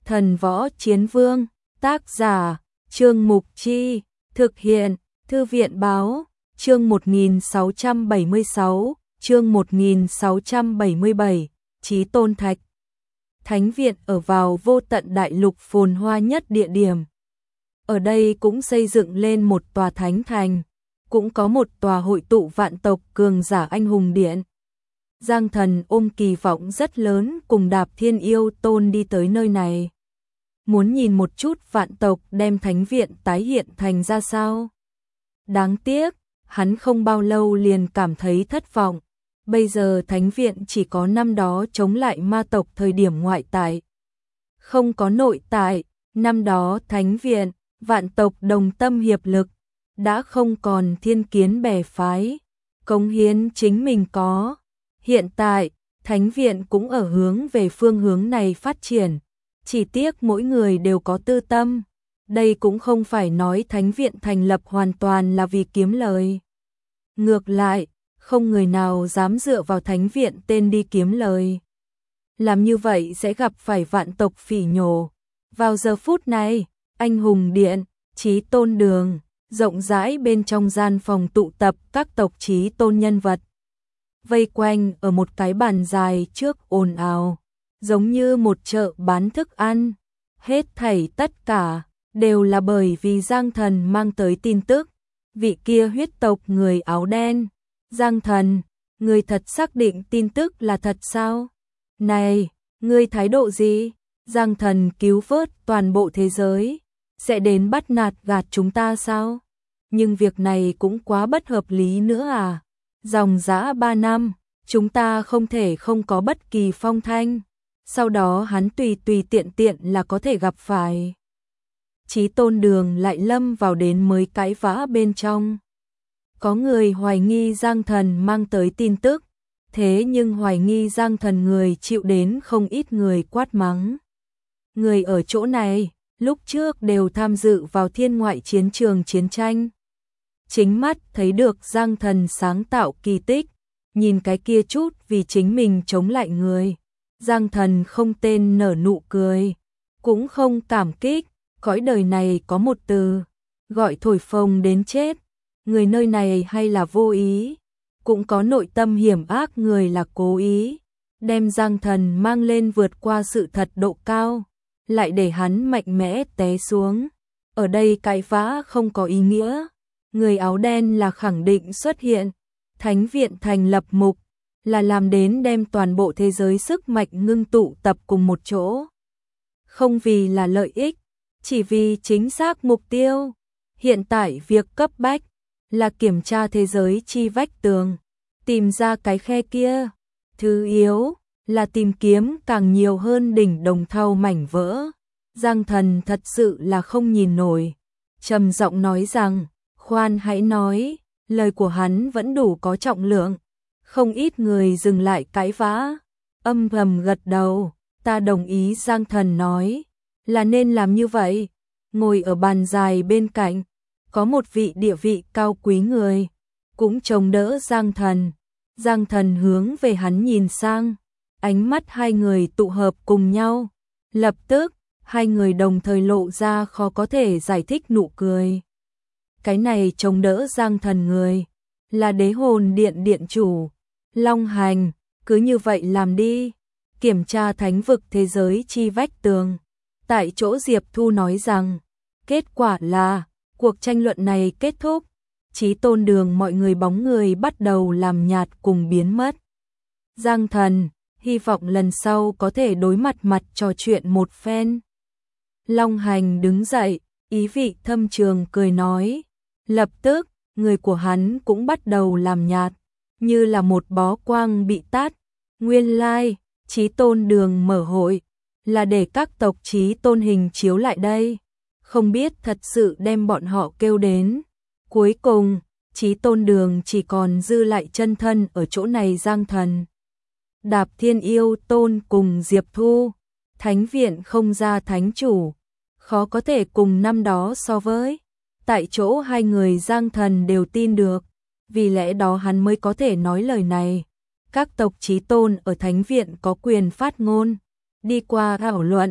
Thần Võ Chiến Vương, tác giả, Trương Mục Chi, thực hiện, Thư viện Báo, chương 1676, chương 1677, Chí Tôn Thạch. Thánh viện ở vào vô tận đại lục phồn hoa nhất địa điểm. Ở đây cũng xây dựng lên một tòa thánh thành, cũng có một tòa hội tụ vạn tộc cường giả anh hùng điện. Giang Thần ôm kỳ vọng rất lớn cùng Đạp Thiên Yêu Tôn đi tới nơi này. Muốn nhìn một chút vạn tộc đem thánh viện tái hiện thành ra sao. Đáng tiếc, hắn không bao lâu liền cảm thấy thất vọng. Bây giờ thánh viện chỉ có năm đó chống lại ma tộc thời điểm ngoại tại. Không có nội tại, năm đó thánh viện, vạn tộc đồng tâm hiệp lực, đã không còn thiên kiến bè phái, cống hiến chính mình có. Hiện tại, thánh viện cũng ở hướng về phương hướng này phát triển, chỉ tiếc mỗi người đều có tư tâm. Đây cũng không phải nói thánh viện thành lập hoàn toàn là vì kiếm lời. Ngược lại, không người nào dám dựa vào thánh viện tên đi kiếm lời. Làm như vậy sẽ gặp phải vạn tộc phỉ nhổ. Vào giờ phút này, anh hùng điện, Chí Tôn đường, rộng rãi bên trong gian phòng tụ tập các tộc chí tôn nhân vật. Vây quanh ở một cái bàn dài trước ồn ào, giống như một chợ bán thức ăn. Hết thảy tất cả đều là bởi vì Giang Thần mang tới tin tức. Vị kia huyết tộc người áo đen. Giang Thần, người thật xác định tin tức là thật sao? Này, ngươi thái độ gì? Giang Thần cứu vớt toàn bộ thế giới, sẽ đến bắt nạt gạt chúng ta sao? Nhưng việc này cũng quá bất hợp lý nữa à? Dòng dã 3 năm, chúng ta không thể không có bất kỳ phong thanh. Sau đó hắn tùy tiện là có thể gặp phải. Chí Tôn đường lại lâm vào đến mới cãi vã bên trong. Có người hoài nghi Giang Thần mang tới tin tức, thế nhưng hoài nghi Giang Thần người chịu đến không ít người quát mắng. Người ở chỗ này, lúc trước đều tham dự vào thiên ngoại chiến trường chiến tranh. Chính mắt thấy được Giang Thần sáng tạo kỳ tích, nhìn cái kia chút vì chính mình chống lại người. Giang Thần không tên nở nụ cười, cũng không cảm kích, cõi đời này có một từ, gọi thổi phồng đến chết. Người nơi này hay là vô ý, cũng có nội tâm hiểm ác người là cố ý, đem Giang Thần mang lên vượt qua sự thật độ cao, lại để hắn mạnh mẽ té xuống. Ở đây cãi vã không có ý nghĩa, người áo đen là khẳng định xuất hiện, thánh viện thành lập mục, là làm đến đem toàn bộ thế giới sức mạnh ngưng tụ tập cùng một chỗ. Không vì là lợi ích, chỉ vì chính xác mục tiêu. Hiện tại việc cấp bách là kiểm tra thế giới chi vách tường, tìm ra cái khe kia. Thứ yếu là tìm kiếm càng nhiều hơn đỉnh đồng thau mảnh vỡ. Giang Thần thật sự là không nhìn nổi, trầm giọng nói rằng, khoan hãy nói, lời của hắn vẫn đủ có trọng lượng. Không ít người dừng lại cãi vã, âm thầm gật đầu, ta đồng ý. Giang Thần nói, là nên làm như vậy. Ngồi ở bàn dài bên cạnh, có một vị địa vị cao quý người, cũng chống đỡ Giang Thần. Giang Thần hướng về hắn nhìn sang, ánh mắt hai người tụ hợp cùng nhau. Lập tức, hai người đồng thời lộ ra khó có thể giải thích nụ cười. Cái này chống đỡ Giang Thần người, là Đế Hồn Điện điện chủ, Long Hành. Cứ như vậy làm đi, kiểm tra thánh vực thế giới chi vách tường. Tại chỗ Diệp Thu nói rằng, kết quả là, cuộc tranh luận này kết thúc, Chí Tôn đường mọi người bóng người bắt đầu làm nhạt cùng biến mất. Giang Thần, hy vọng lần sau có thể đối mặt trò chuyện một phen. Long Hành đứng dậy, ý vị thâm trường cười nói. Lập tức, người của hắn cũng bắt đầu làm nhạt, như là một bó quang bị tắt. Nguyên lai, Chí Tôn đường mở hội, là để các tộc Chí Tôn hình chiếu lại đây. Không biết thật sự đem bọn họ kêu đến. Cuối cùng, Chí Tôn đường chỉ còn dư lại chân thân ở chỗ này. Giang Thần, Đạp Thiên Yêu Tôn cùng Diệp Thu. Thánh viện không ra thánh chủ, khó có thể cùng năm đó so với. Tại chỗ hai người Giang Thần đều tin được, vì lẽ đó hắn mới có thể nói lời này. Các tộc Chí Tôn ở thánh viện có quyền phát ngôn, đi qua thảo luận,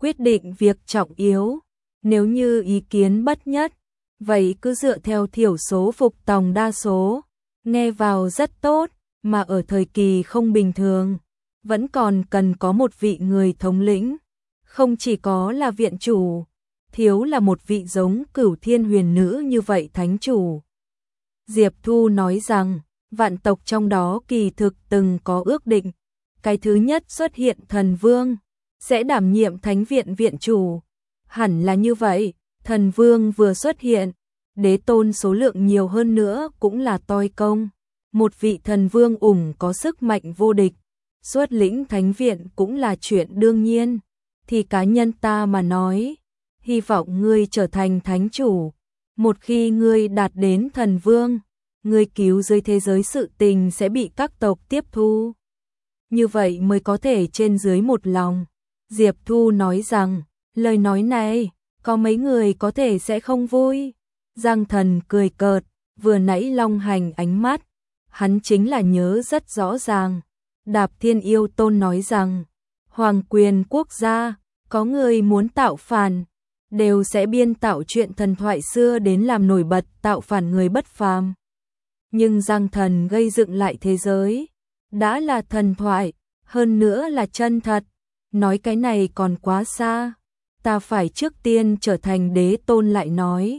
quyết định việc trọng yếu. Nếu như ý kiến bất nhất, vậy cứ dựa theo thiểu số phục tòng đa số. Nghe vào rất tốt, mà ở thời kỳ không bình thường, vẫn còn cần có một vị người thống lĩnh. Không chỉ có là viện chủ, thiếu là một vị giống Cửu Thiên Huyền Nữ như vậy thánh chủ. Diệp Thu nói rằng, vạn tộc trong đó kỳ thực từng có ước định. Cái thứ nhất xuất hiện thần vương, sẽ đảm nhiệm thánh viện viện chủ. Hẳn là như vậy, thần vương vừa xuất hiện, đế tôn số lượng nhiều hơn nữa cũng là toi công. Một vị thần vương có sức mạnh vô địch, xuất lĩnh thánh viện cũng là chuyện đương nhiên. Thì cá nhân ta mà nói, hy vọng ngươi trở thành thánh chủ. Một khi ngươi đạt đến thần vương, ngươi cứu dưới thế giới sự tình sẽ bị các tộc tiếp thu. Như vậy mới có thể trên dưới một lòng. Diệp Thu nói rằng, lời nói này, có mấy người có thể sẽ không vui. Giang Thần cười cợt, vừa nãy long hành ánh mắt, hắn chính là nhớ rất rõ ràng. Đạp Thiên Yêu Tôn nói rằng, hoàng quyền quốc gia, có người muốn tạo phản, đều sẽ biên tạo chuyện thần thoại xưa đến làm nổi bật tạo phản người bất phàm. Nhưng Giang Thần gây dựng lại thế giới, đã là thần thoại, hơn nữa là chân thật. Nói cái này còn quá xa, ta phải trước tiên trở thành đế tôn lại nói.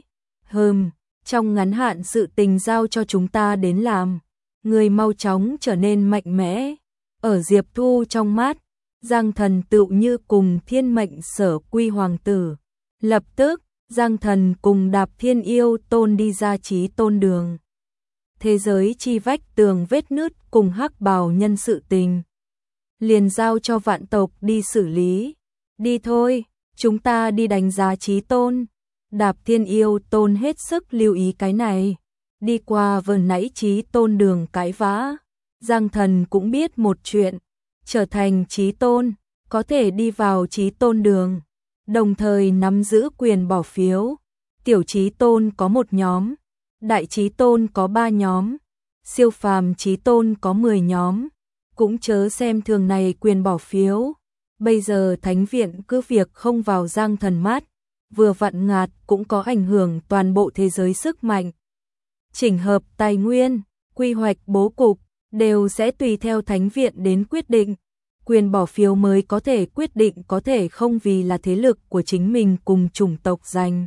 Trong ngắn hạn sự tình giao cho chúng ta đến làm, người mau chóng trở nên mạnh mẽ. Ở Diệp Thu trong mắt, Giang Thần tựu như cùng thiên mệnh sở quy hoàng tử. Lập tức, Giang Thần cùng Đạp Thiên Yêu Tôn đi ra Chí Tôn đường. Thế giới chi vách tường vết nứt cùng hắc bào nhân sự tình, liền giao cho vạn tộc đi xử lý. Đi thôi, chúng ta đi đánh giá Chí Tôn. Đạp Thiên Yêu Tôn hết sức lưu ý cái này. Đi qua vừa nãy Chí Tôn đường cãi vã, Giang Thần cũng biết một chuyện, trở thành Chí Tôn, có thể đi vào Chí Tôn đường, đồng thời nắm giữ quyền bỏ phiếu. Tiểu Chí Tôn có một nhóm, Đại Chí Tôn có 3 nhóm, siêu phàm Chí Tôn có 10 nhóm. Cũng chớ xem thường này quyền bỏ phiếu. Bây giờ thánh viện cứ việc không vào Giang Thần mắt, vừa vặn ngạt cũng có ảnh hưởng toàn bộ thế giới sức mạnh. Chỉnh hợp tài nguyên, quy hoạch bố cục, đều sẽ tùy theo thánh viện đến quyết định. Quyền bỏ phiếu mới có thể quyết định, có thể không vì là thế lực của chính mình cùng chủng tộc giành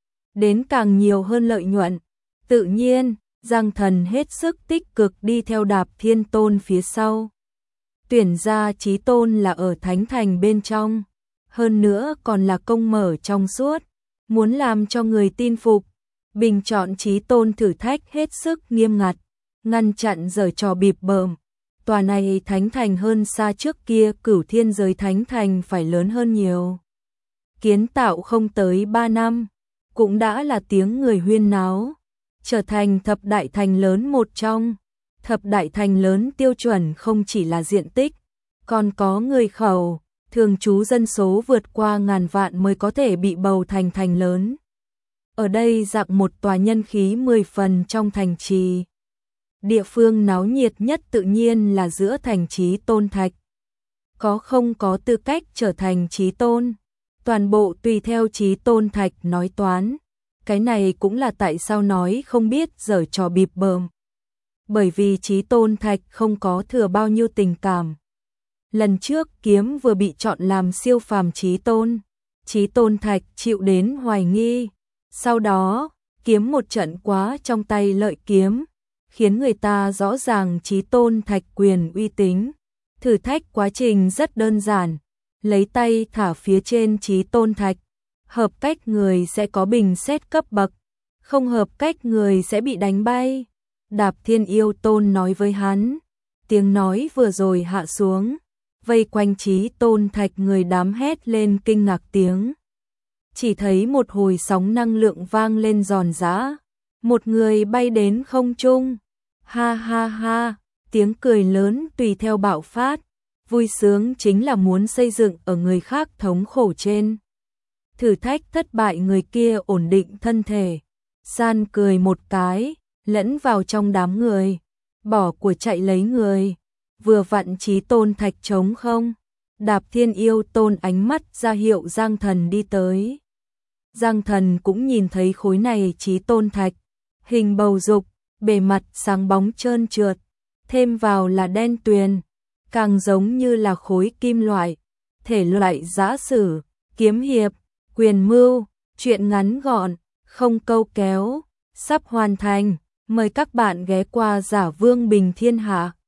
đến càng nhiều hơn lợi nhuận. Tự nhiên, Giang Thần hết sức tích cực đi theo Đạp Thiên Tôn phía sau. Tuyển ra Chí Tôn là ở Thánh Thành bên trong, hơn nữa còn là công mở trong suốt, muốn làm cho người tin phục. Bình chọn Chí Tôn thử thách hết sức nghiêm ngặt, ngăn chặn giở trò bịp bợm. Tòa này Thánh Thành hơn xa trước kia Cửu Thiên Giới Thánh Thành phải lớn hơn nhiều. Kiến tạo không tới 3 năm, cũng đã là tiếng người huyên náo, trở thành thập đại thành lớn một trong. Thập đại thành lớn tiêu chuẩn không chỉ là diện tích, còn có người khẩu, thường trú dân số vượt qua 1000 vạn mới có thể bị bầu thành thành lớn. Ở đây dạng một tòa nhân khí 10 phần trong thành trì. Địa phương náo nhiệt nhất tự nhiên là giữa thành Chí Tôn Thạch. Có không có tư cách trở thành Chí Tôn, toàn bộ tùy theo Chí Tôn Thạch nói toán. Cái này cũng là tại sao nói không biết giở trò bịp bợm. Bởi vì Chí Tôn Thạch không có thừa bao nhiêu tình cảm. Lần trước kiếm vừa bị chọn làm siêu phàm Chí Tôn, Chí Tôn Thạch chịu đến hoài nghi. Sau đó, kiếm một trận quá trong tay lợi kiếm, khiến người ta rõ ràng Chí Tôn Thạch quyền uy tín. Thử thách quá trình rất đơn giản, lấy tay thả phía trên Chí Tôn Thạch, hợp cách người sẽ có bình xét cấp bậc, không hợp cách người sẽ bị đánh bay. Đạp Thiên Yêu Tôn nói với hắn, tiếng nói vừa rồi hạ xuống, vây quanh Chí Tôn Thạch người đám hét lên kinh ngạc tiếng. Chỉ thấy một hồi sóng năng lượng vang lên giòn giã, một người bay đến không trung. Ha ha ha, tiếng cười lớn tùy theo bạo phát, vui sướng chính là muốn xây dựng ở người khác thống khổ trên. Thử thách thất bại người kia ổn định thân thể, san cười một cái, lẫn vào trong đám người, bỏ của chạy lấy người, vừa vặn Chí Tôn Thạch trống không. Đạp Thiên Yêu Tôn ánh mắt ra hiệu Giang Thần đi tới. Giang Thần cũng nhìn thấy khối này chí tôn thạch, hình bầu dục, bề mặt sáng bóng trơn trượt, thêm vào là đen tuyền, càng giống như là khối kim loại, thể loại giã sử, kiếm hiệp, quyền mưu, truyện ngắn gọn, không câu kéo, sắp hoàn thành, mời các bạn ghé qua Giả Vương Bình Thiên Hạ.